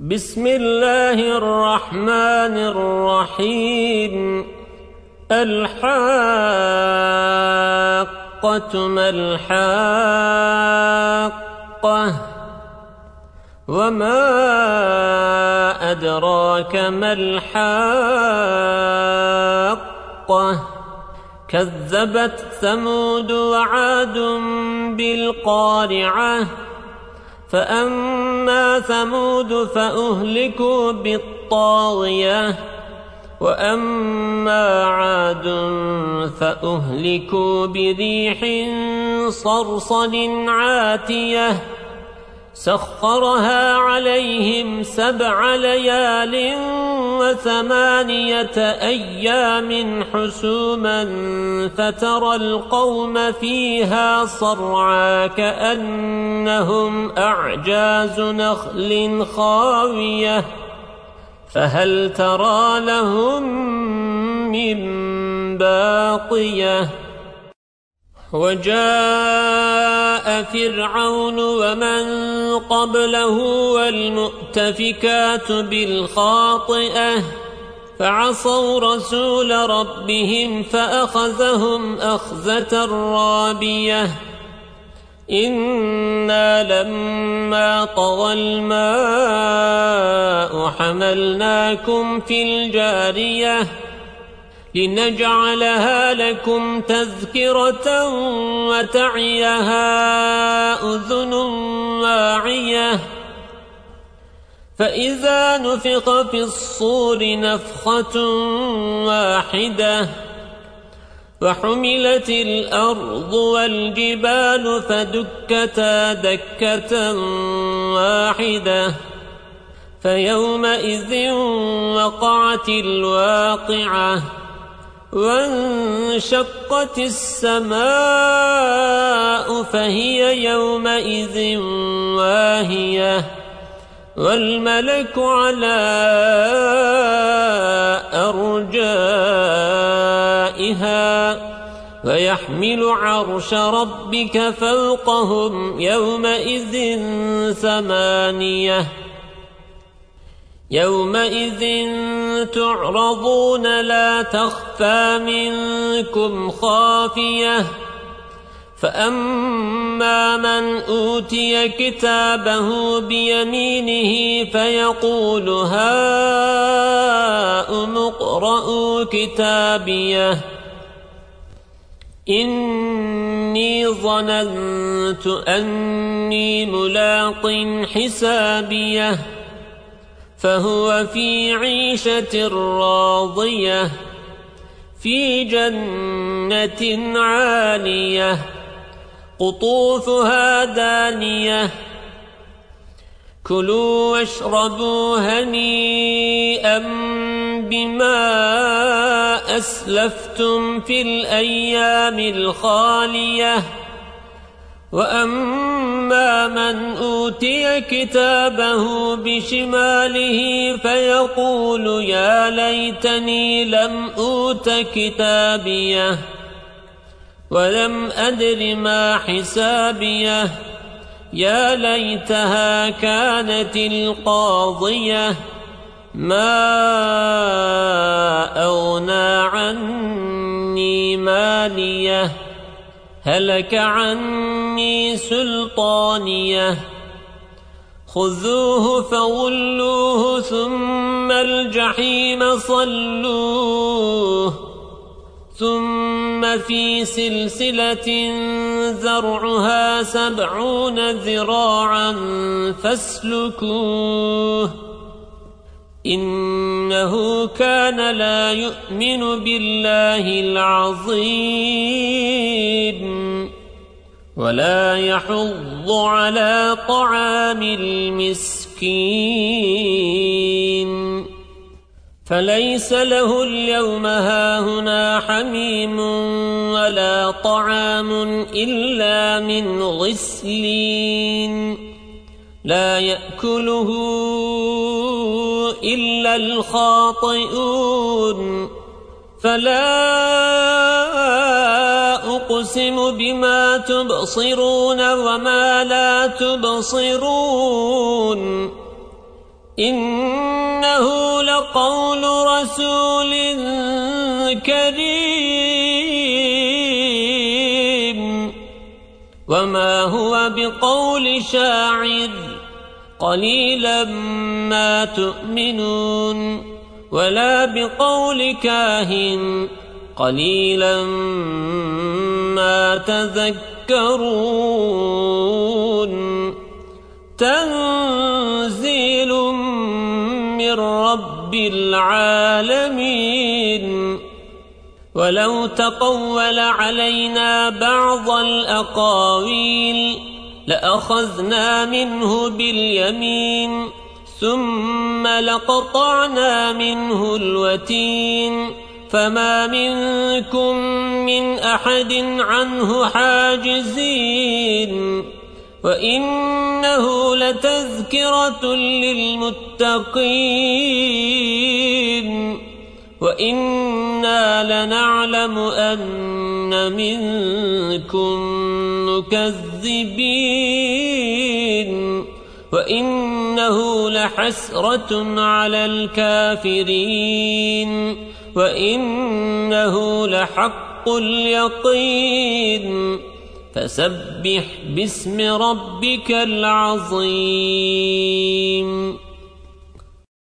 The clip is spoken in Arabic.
بسم الله الرحمن الرحيم. الحاقة ما الحاقة وما أدراك ما الحاقة كذبت ثمود وعاد بالقارعة فأما ثمود فأهلكوا بالطاغية وأما عاد فأهلكوا بريح صرصر عاتية سخرها عليهم 7 ليال و8 أيام حسوما فترى القوم فيها صرعا كأنهم أعجاز نخل خاوية فهل ترى لهم من باقية وجاء فرعون ومن قبله والمؤتفكات بالخاطئة فعصوا رسول ربهم فأخذهم أخذة رابية إنا لما طغى الماء حملناكم في الجارية لنجعلها لكم تذكرة وتعيها أذن واعية فإذا نفخ في الصور نفخة واحدة وحملت الأرض والجبال فدكتا دكة واحدة فيومئذ وقعت الواقعة وانشقت السماء فهي يومئذ واهية والملك على أرجائها ويحمل عرش ربك فوقهم يومئذ 8 يومئذ تعرضون لا تخفى منكم خافية فأما من أوتي كتابه بيمينه فيقول هاؤم اقرءوا كتابيه إني ظننت أني ملاق حسابيه فهو في عيشة راضية في جنة عالية قطوفها دانية كلوا واشربوا هنيئا بما أسلفتم في الأيام الخالية وأما من أوتي كتابه بشماله فيقول يا ليتني لم أوت كتابيه ولم أدر ما حسابيه يا ليتها كانت القاضية ما أغنى عني ماليه هلك عني سلطانيه خذوه فغلوه ثم الجحيم صلوه ثم في سلسلة ذرعها 70 ذراعا فاسلكوه إنه كان لا يؤمن بالله العظيم ولا يحض على طعام المسكين فليس له اليوم هاهنا حميم ولا طعام إلا من غسلين لا يأكله إلا الخاطئون فلا أقسم بما تبصرون وما لا تبصرون إنه لقول رسول كريم وما هو بقول شاعر قليلا ما تؤمنون ولا بقول كاهن قليلا ما تذكرون تنزيل من رب العالمين ولو تقول علينا بعض الأقاويل لأخذنا منه باليمين ثم لقطعنا منه الوتين فما منكم من أحد عنه حاجزين وإنه لتذكرة للمتقين وإنا لنعلم أن منكم مكذبين وإنه لحسرة على الكافرين وإنه لحق اليقين فسبح باسم ربك العظيم